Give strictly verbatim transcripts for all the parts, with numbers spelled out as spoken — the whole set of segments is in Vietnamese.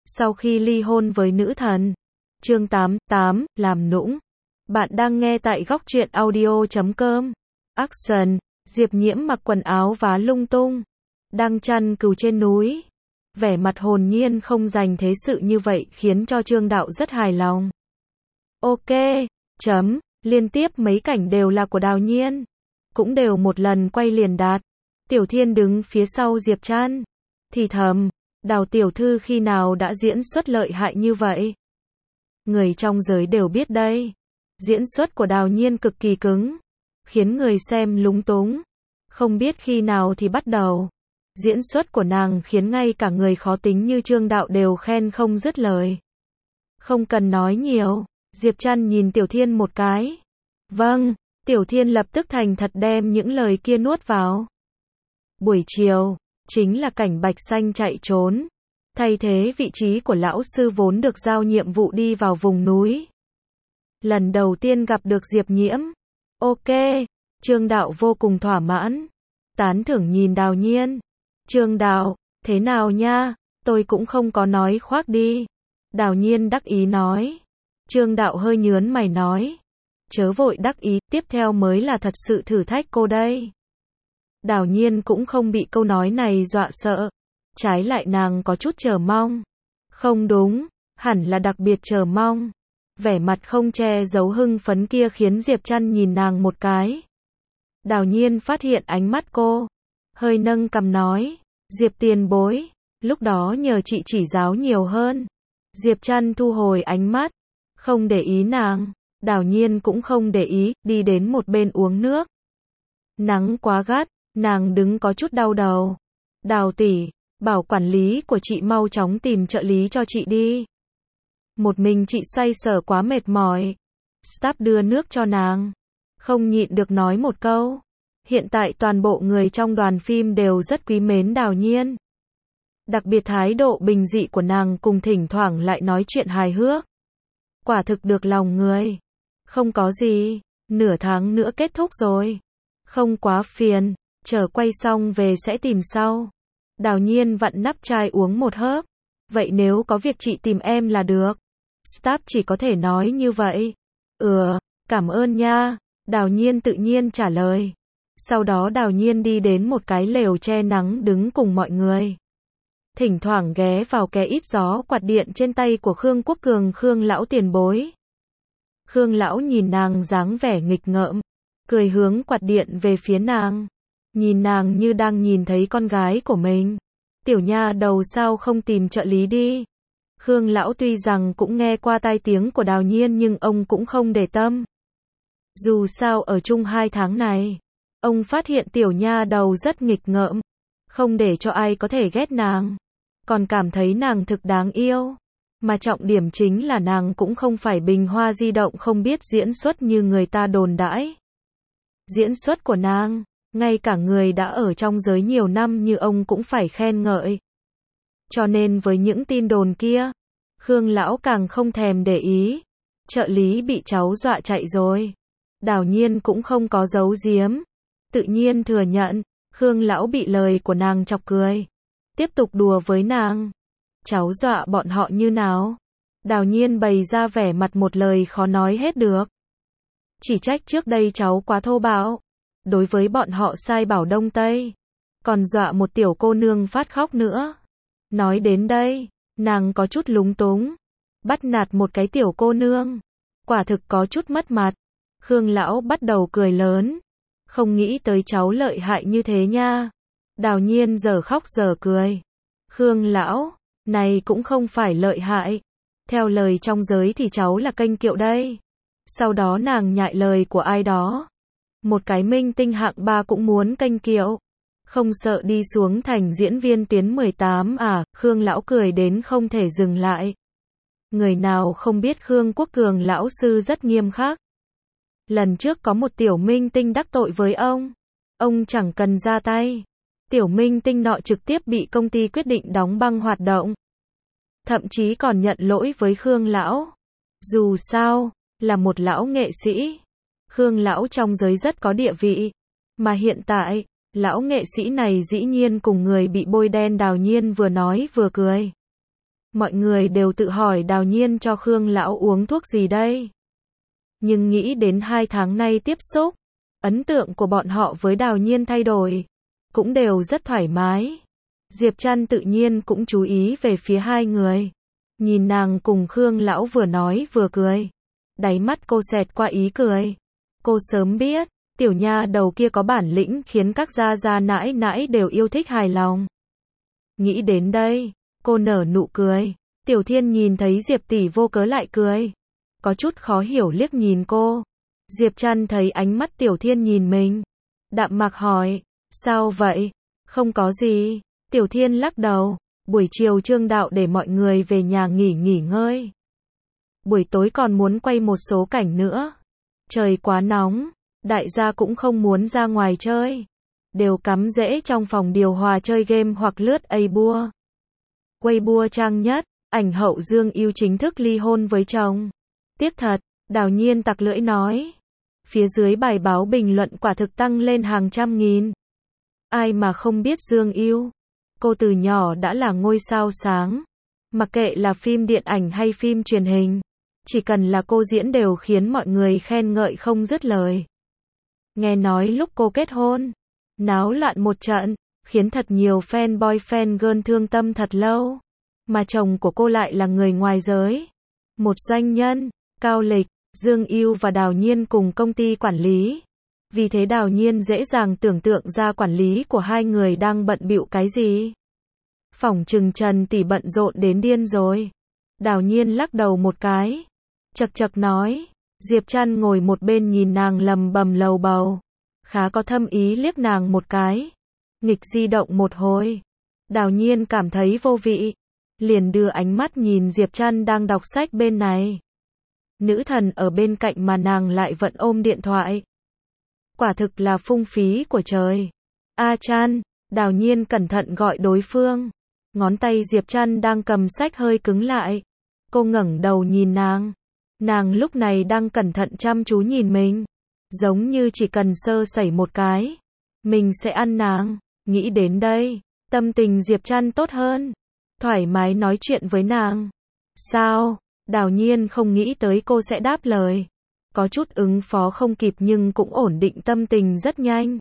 Sau khi ly hôn với nữ thần. Chương tám, tám, làm nũng. Bạn đang nghe tại góc truyện audio chấm com. Action, Diệp Nhiễm mặc quần áo vá lung tung, đang chăn cừu trên núi. Vẻ mặt hồn nhiên không dành thế sự như vậy khiến cho Trương Đạo rất hài lòng. Ok, chấm, liên tiếp mấy cảnh đều là của Đào Nhiên. Cũng đều một lần quay liền đạt. Tiểu Thiên đứng phía sau Diệp Trăn, thì thầm, Đào tiểu thư khi nào đã diễn xuất lợi hại như vậy? Người trong giới đều biết đây. Diễn xuất của Đào Nhiên cực kỳ cứng, khiến người xem lúng túng. Không biết khi nào thì bắt đầu. Diễn xuất của nàng khiến ngay cả người khó tính như Trương Đạo đều khen không dứt lời. Không cần nói nhiều, Diệp Trăn nhìn Tiểu Thiên một cái. Vâng, Tiểu Thiên lập tức thành thật đem những lời kia nuốt vào. Buổi chiều, chính là cảnh Bạch Xanh chạy trốn, thay thế vị trí của lão sư vốn được giao nhiệm vụ đi vào vùng núi. Lần đầu tiên gặp được Diệp Nhiễm. Ok, Trương Đạo vô cùng thỏa mãn, tán thưởng nhìn Đào Nhiên. Trương Đạo, thế nào nha, tôi cũng không có nói khoác đi. Đào Nhiên đắc ý nói. Trương Đạo hơi nhớn mày nói. Chớ vội đắc ý, tiếp theo mới là thật sự thử thách cô đây. Đào Nhiên cũng không bị câu nói này dọa sợ. Trái lại nàng có chút chờ mong. Không đúng, hẳn là đặc biệt chờ mong. Vẻ mặt không che giấu hưng phấn kia khiến Diệp Trăn nhìn nàng một cái. Đào Nhiên phát hiện ánh mắt cô, hơi nâng cằm nói, Diệp tiền bối, lúc đó nhờ chị chỉ giáo nhiều hơn. Diệp Trăn thu hồi ánh mắt, không để ý nàng. Đào Nhiên cũng không để ý, đi đến một bên uống nước. Nắng quá gắt, nàng đứng có chút đau đầu. Đào tỷ, bảo quản lý của chị mau chóng tìm trợ lý cho chị đi. Một mình chị xoay sở quá mệt mỏi. Staff đưa nước cho nàng, không nhịn được nói một câu. Hiện tại toàn bộ người trong đoàn phim đều rất quý mến Đào Nhiên. Đặc biệt thái độ bình dị của nàng cùng thỉnh thoảng lại nói chuyện hài hước. Quả thực được lòng người. Không có gì, nửa tháng nữa kết thúc rồi. Không quá phiền, chờ quay xong về sẽ tìm sau. Đào Nhiên vặn nắp chai uống một hớp. Vậy nếu có việc chị tìm em là được. Staff chỉ có thể nói như vậy. Ừ, cảm ơn nha. Đào Nhiên tự nhiên trả lời. Sau đó Đào Nhiên đi đến một cái lều che nắng đứng cùng mọi người. Thỉnh thoảng ghé vào cái ít gió quạt điện trên tay của Khương Quốc Cường. Khương lão tiền bối. Khương lão nhìn nàng dáng vẻ nghịch ngợm, cười hướng quạt điện về phía nàng. Nhìn nàng như đang nhìn thấy con gái của mình. Tiểu nha đầu sao không tìm trợ lý đi. Khương lão tuy rằng cũng nghe qua tai tiếng của Đào Nhiên nhưng ông cũng không để tâm. Dù sao ở chung hai tháng này, ông phát hiện tiểu nha đầu rất nghịch ngợm, không để cho ai có thể ghét nàng, còn cảm thấy nàng thực đáng yêu. Mà trọng điểm chính là nàng cũng không phải bình hoa di động không biết diễn xuất như người ta đồn đãi. Diễn xuất của nàng, ngay cả người đã ở trong giới nhiều năm như ông cũng phải khen ngợi. Cho nên với những tin đồn kia, Khương lão càng không thèm để ý. Trợ lý bị cháu dọa chạy rồi. Đào Nhiên cũng không có giấu giếm, tự nhiên thừa nhận. Khương lão bị lời của nàng chọc cười, tiếp tục đùa với nàng. Cháu dọa bọn họ như nào? Đào Nhiên bày ra vẻ mặt một lời khó nói hết được. Chỉ trách trước đây cháu quá thô bạo, đối với bọn họ sai bảo đông tây, còn dọa một tiểu cô nương phát khóc nữa. Nói đến đây, nàng có chút lúng túng. Bắt nạt một cái tiểu cô nương, quả thực có chút mất mặt. Khương lão bắt đầu cười lớn. Không nghĩ tới cháu lợi hại như thế nha. Đào Nhiên giờ khóc giờ cười. Khương lão, này cũng không phải lợi hại. Theo lời trong giới thì cháu là kênh kiệu đây. Sau đó nàng nhại lời của ai đó. Một cái minh tinh hạng ba cũng muốn kênh kiệu. Không sợ đi xuống thành diễn viên tuyến mười tám à? Khương lão cười đến không thể dừng lại. Người nào không biết Khương Quốc Cường lão sư rất nghiêm khắc. Lần trước có một tiểu minh tinh đắc tội với ông, ông chẳng cần ra tay. Tiểu minh tinh nọ trực tiếp bị công ty quyết định đóng băng hoạt động. Thậm chí còn nhận lỗi với Khương lão. Dù sao, là một lão nghệ sĩ. Khương lão trong giới rất có địa vị. Mà hiện tại, lão nghệ sĩ này dĩ nhiên cùng người bị bôi đen Đào Nhiên vừa nói vừa cười. Mọi người đều tự hỏi Đào Nhiên cho Khương lão uống thuốc gì đây. Nhưng nghĩ đến hai tháng nay tiếp xúc, ấn tượng của bọn họ với Đào Nhiên thay đổi, cũng đều rất thoải mái. Diệp Trăn tự nhiên cũng chú ý về phía hai người. Nhìn nàng cùng Khương lão vừa nói vừa cười. Đáy mắt cô xẹt qua ý cười. Cô sớm biết, tiểu nha đầu kia có bản lĩnh khiến các gia gia nãi nãi đều yêu thích hài lòng. Nghĩ đến đây, cô nở nụ cười. Tiểu Thiên nhìn thấy Diệp tỷ vô cớ lại cười, có chút khó hiểu liếc nhìn cô. Diệp Trăn thấy ánh mắt Tiểu Thiên nhìn mình, đạm mạc hỏi, sao vậy? Không có gì. Tiểu Thiên lắc đầu, buổi chiều Trương đạo để mọi người về nhà nghỉ nghỉ ngơi. Buổi tối còn muốn quay một số cảnh nữa. Trời quá nóng, đại gia cũng không muốn ra ngoài chơi, đều cắm rễ trong phòng điều hòa chơi game hoặc lướt Weibo. Weibo trang nhất, ảnh hậu Dương Yêu chính thức ly hôn với chồng. Tiếc thật, Đào Nhiên tặc lưỡi nói. Phía dưới bài báo bình luận quả thực tăng lên hàng trăm nghìn. Ai mà không biết Dương Yêu. Cô từ nhỏ đã là ngôi sao sáng. Mặc kệ là phim điện ảnh hay phim truyền hình, chỉ cần là cô diễn đều khiến mọi người khen ngợi không dứt lời. Nghe nói lúc cô kết hôn, náo loạn một trận, khiến thật nhiều fan boy fan girl thương tâm thật lâu. Mà chồng của cô lại là người ngoài giới, một doanh nhân, cao lịch. Dương Yêu và Đào Nhiên cùng công ty quản lý. Vì thế Đào Nhiên dễ dàng tưởng tượng ra quản lý của hai người đang bận bịu cái gì. Phỏng chừng Trần tỷ bận rộn đến điên rồi. Đào Nhiên lắc đầu một cái, chật chật nói. Diệp Trăn ngồi một bên nhìn nàng lầm bầm lầu bầu, khá có thâm ý liếc nàng một cái. Nghịch di động một hồi, Đào Nhiên cảm thấy vô vị, liền đưa ánh mắt nhìn Diệp Trăn đang đọc sách bên này. Nữ thần ở bên cạnh mà nàng lại vẫn ôm điện thoại. Quả thực là phung phí của trời. A Trăn, Đào Nhiên cẩn thận gọi đối phương. Ngón tay Diệp Trăn đang cầm sách hơi cứng lại. Cô ngẩng đầu nhìn nàng. Nàng lúc này đang cẩn thận chăm chú nhìn mình. Giống như chỉ cần sơ sẩy một cái, mình sẽ ăn nàng. Nghĩ đến đây, tâm tình Diệp Trăn tốt hơn. Thoải mái nói chuyện với nàng. Sao? Đào Nhiên không nghĩ tới cô sẽ đáp lời. Có chút ứng phó không kịp nhưng cũng ổn định tâm tình rất nhanh.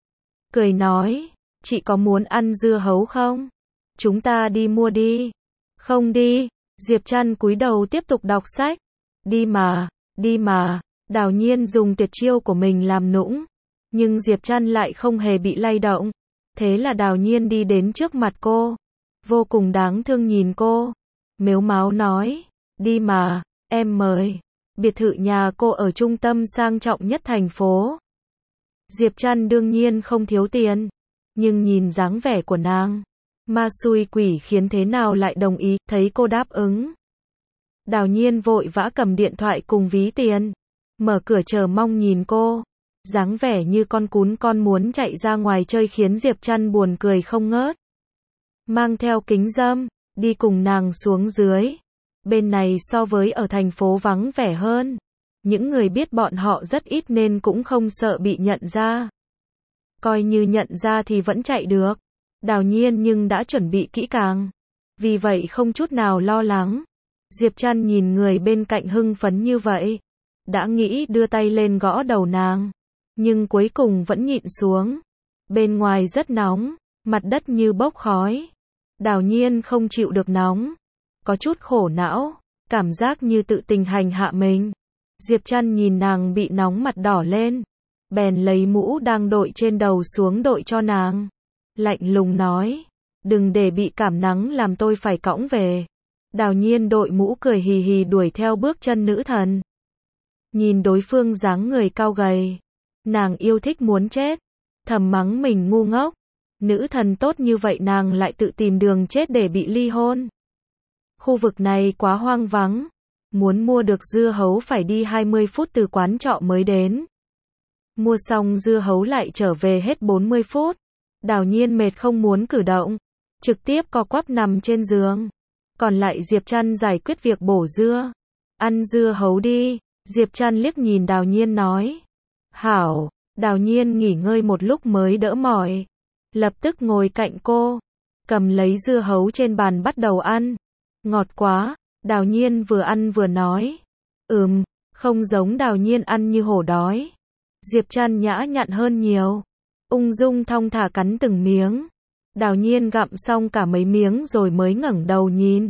Cười nói, chị có muốn ăn dưa hấu không? Chúng ta đi mua đi. Không đi. Diệp Trăn cúi đầu tiếp tục đọc sách. Đi mà, đi mà. Đào Nhiên dùng tuyệt chiêu của mình làm nũng. Nhưng Diệp Trăn lại không hề bị lay động. Thế là Đào Nhiên đi đến trước mặt cô. Vô cùng đáng thương nhìn cô. Mếu máo nói. Đi mà, em mời. Biệt thự nhà cô ở trung tâm sang trọng nhất thành phố. Diệp Trăn đương nhiên không thiếu tiền. Nhưng nhìn dáng vẻ của nàng, ma xui quỷ khiến thế nào lại đồng ý, thấy cô đáp ứng. Đào Nhiên vội vã cầm điện thoại cùng ví tiền. Mở cửa chờ mong nhìn cô. Dáng vẻ như con cún con muốn chạy ra ngoài chơi khiến Diệp Trăn buồn cười không ngớt. Mang theo kính râm, đi cùng nàng xuống dưới. Bên này so với ở thành phố vắng vẻ hơn. Những người biết bọn họ rất ít nên cũng không sợ bị nhận ra. Coi như nhận ra thì vẫn chạy được. Đào Nhiên nhưng đã chuẩn bị kỹ càng. Vì vậy không chút nào lo lắng. Diệp Trăn nhìn người bên cạnh hưng phấn như vậy. Đã nghĩ đưa tay lên gõ đầu nàng. Nhưng cuối cùng vẫn nhịn xuống. Bên ngoài rất nóng. Mặt đất như bốc khói. Đào Nhiên không chịu được nóng. Có chút khổ não. Cảm giác như tự tình hành hạ mình. Diệp Trăn nhìn nàng bị nóng mặt đỏ lên. Bèn lấy mũ đang đội trên đầu xuống đội cho nàng. Lạnh lùng nói. Đừng để bị cảm nắng làm tôi phải cõng về. Đào Nhiên đội mũ cười hì hì đuổi theo bước chân nữ thần. Nhìn đối phương dáng người cao gầy. Nàng yêu thích muốn chết. Thầm mắng mình ngu ngốc. Nữ thần tốt như vậy nàng lại tự tìm đường chết để bị ly hôn. Khu vực này quá hoang vắng. Muốn mua được dưa hấu phải đi hai mươi phút từ quán trọ mới đến. Mua xong dưa hấu lại trở về hết bốn mươi phút. Đào Nhiên mệt không muốn cử động. Trực tiếp co quắp nằm trên giường. Còn lại Diệp Trăn giải quyết việc bổ dưa. Ăn dưa hấu đi. Diệp Trăn liếc nhìn Đào Nhiên nói. Hảo. Đào Nhiên nghỉ ngơi một lúc mới đỡ mỏi. Lập tức ngồi cạnh cô. Cầm lấy dưa hấu trên bàn bắt đầu ăn. Ngọt quá, Đào Nhiên vừa ăn vừa nói. Ừm, không giống Đào Nhiên ăn như hổ đói. Diệp Trăn nhã nhặn hơn nhiều. Ung dung thong thả cắn từng miếng. Đào Nhiên gặm xong cả mấy miếng rồi mới ngẩng đầu nhìn.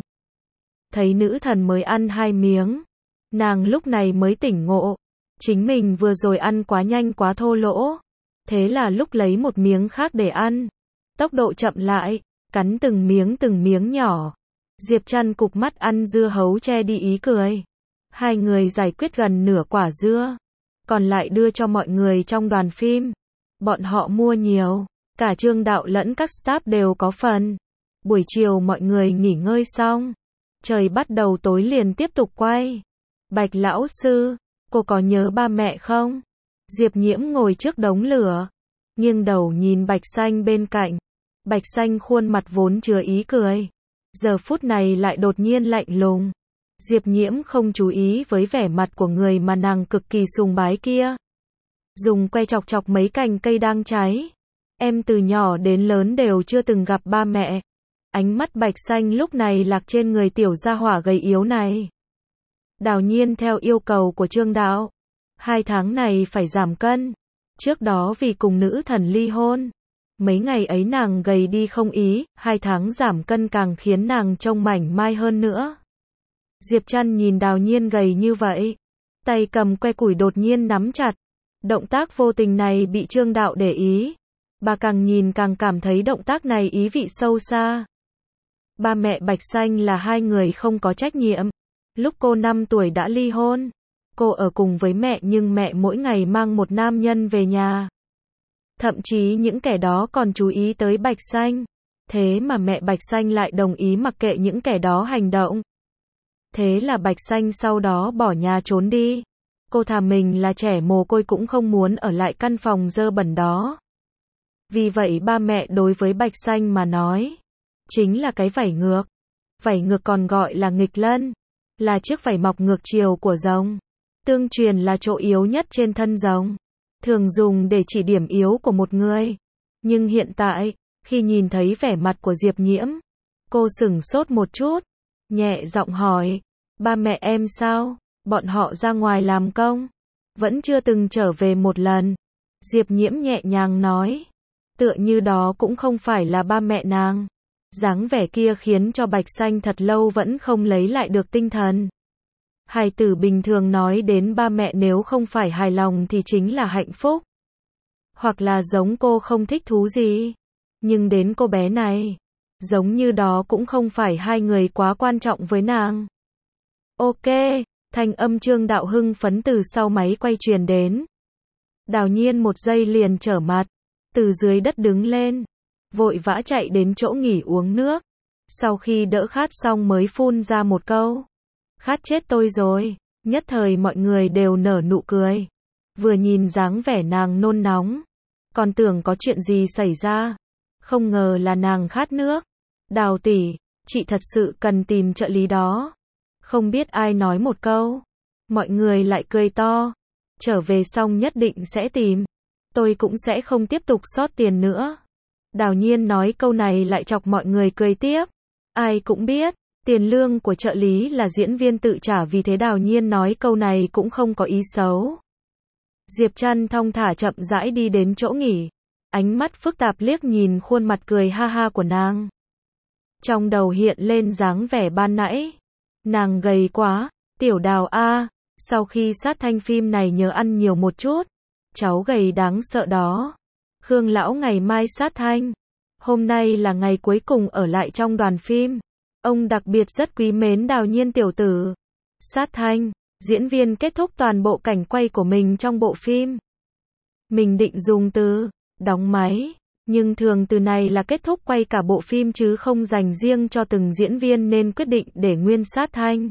Thấy nữ thần mới ăn hai miếng. Nàng lúc này mới tỉnh ngộ. Chính mình vừa rồi ăn quá nhanh quá thô lỗ. Thế là lúc lấy một miếng khác để ăn. Tốc độ chậm lại, cắn từng miếng từng miếng nhỏ. Diệp Trăn cụp mắt ăn dưa hấu che đi ý cười. Hai người giải quyết gần nửa quả dưa. Còn lại đưa cho mọi người trong đoàn phim. Bọn họ mua nhiều. Cả Trương Đạo lẫn các staff đều có phần. Buổi chiều mọi người nghỉ ngơi xong. Trời bắt đầu tối liền tiếp tục quay. Bạch lão sư, cô có nhớ ba mẹ không? Diệp Nhiễm ngồi trước đống lửa. Nghiêng đầu nhìn Bạch Xanh bên cạnh. Bạch Xanh khuôn mặt vốn chứa ý cười. Giờ phút này lại đột nhiên lạnh lùng. Diệp Nhiễm không chú ý với vẻ mặt của người mà nàng cực kỳ sùng bái kia. Dùng que chọc chọc mấy cành cây đang cháy. Em từ nhỏ đến lớn đều chưa từng gặp ba mẹ. Ánh mắt Bạch Xanh lúc này lạc trên người tiểu gia hỏa gầy yếu này. Đào Nhiên theo yêu cầu của Trương Đạo. Hai tháng này phải giảm cân. Trước đó vì cùng nữ thần ly hôn. Mấy ngày ấy nàng gầy đi không ý, hai tháng giảm cân càng khiến nàng trông mảnh mai hơn nữa. Diệp Trăn nhìn Đào Nhiên gầy như vậy. Tay cầm que củi đột nhiên nắm chặt. Động tác vô tình này bị Trương Đạo để ý. Bà càng nhìn càng cảm thấy động tác này ý vị sâu xa. Ba mẹ Bạch Xanh là hai người không có trách nhiệm. Lúc cô năm tuổi đã ly hôn. Cô ở cùng với mẹ nhưng mẹ mỗi ngày mang một nam nhân về nhà. Thậm chí những kẻ đó còn chú ý tới Bạch Xanh. Thế mà mẹ Bạch Xanh lại đồng ý mặc kệ những kẻ đó hành động. Thế là Bạch Xanh sau đó bỏ nhà trốn đi. Cô thà mình là trẻ mồ côi cũng không muốn ở lại căn phòng dơ bẩn đó. Vì vậy ba mẹ đối với Bạch Xanh mà nói, chính là cái vảy ngược. Vảy ngược còn gọi là nghịch lân, là chiếc vảy mọc ngược chiều của rồng. Tương truyền là chỗ yếu nhất trên thân rồng, thường dùng để chỉ điểm yếu của một người. Nhưng hiện tại, khi nhìn thấy vẻ mặt của Diệp Nhiễm, cô sửng sốt một chút, nhẹ giọng hỏi, ba mẹ em sao? Bọn họ ra ngoài làm công, vẫn chưa từng trở về một lần. Diệp Nhiễm nhẹ nhàng nói, tựa như đó cũng không phải là ba mẹ nàng. Dáng vẻ kia khiến cho Bạch Xanh thật lâu vẫn không lấy lại được tinh thần. Hài tử bình thường nói đến ba mẹ nếu không phải hài lòng thì chính là hạnh phúc. Hoặc là giống cô không thích thú gì. Nhưng đến cô bé này, giống như đó cũng không phải hai người quá quan trọng với nàng. Ok, thanh âm Trương Đạo hưng phấn từ sau máy quay truyền đến. Đào Nhiên một giây liền trở mặt, từ dưới đất đứng lên, vội vã chạy đến chỗ nghỉ uống nước. Sau khi đỡ khát xong mới phun ra một câu, khát chết tôi rồi. Nhất thời mọi người đều nở nụ cười. Vừa nhìn dáng vẻ nàng nôn nóng, còn tưởng có chuyện gì xảy ra. Không ngờ là nàng khát nước. Đào tỷ, chị thật sự cần tìm trợ lý đó. Không biết ai nói một câu, mọi người lại cười to. Trở về xong nhất định sẽ tìm. Tôi cũng sẽ không tiếp tục sót tiền nữa. Đào Nhiên nói câu này lại chọc mọi người cười tiếp. Ai cũng biết, tiền lương của trợ lý là diễn viên tự trả, vì thế Đào Nhiên nói câu này cũng không có ý xấu. Diệp Trăn thong thả chậm rãi đi đến chỗ nghỉ. Ánh mắt phức tạp liếc nhìn khuôn mặt cười ha ha của nàng. Trong đầu hiện lên dáng vẻ ban nãy. Nàng gầy quá, tiểu Đào a, sau khi sát thanh phim này nhớ ăn nhiều một chút. Cháu gầy đáng sợ đó. Khương lão ngày mai sát thanh. Hôm nay là ngày cuối cùng ở lại trong đoàn phim. Ông đặc biệt rất quý mến Đào Nhiên tiểu tử. Sát thanh, diễn viên kết thúc toàn bộ cảnh quay của mình trong bộ phim. Mình định dùng từ đóng máy, nhưng thường từ này là kết thúc quay cả bộ phim chứ không dành riêng cho từng diễn viên nên quyết định để nguyên sát thanh.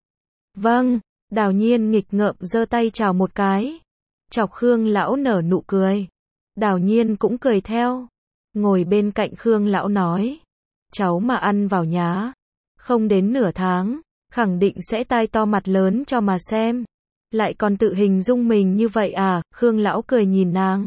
Vâng, Đào Nhiên nghịch ngợm giơ tay chào một cái. Chọc Khương lão nở nụ cười. Đào Nhiên cũng cười theo. Ngồi bên cạnh Khương lão nói, cháu mà ăn vào nhá, không đến nửa tháng, khẳng định sẽ tai to mặt lớn cho mà xem. Lại còn tự hình dung mình như vậy à? Khương lão cười nhìn nàng.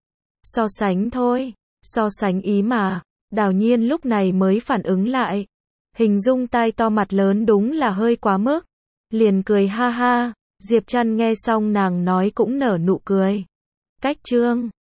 So sánh thôi, so sánh ý mà. Đào Nhiên lúc này mới phản ứng lại. Hình dung tai to mặt lớn đúng là hơi quá mức. Liền cười ha ha, Diệp Trăn nghe xong nàng nói cũng nở nụ cười. Cách chương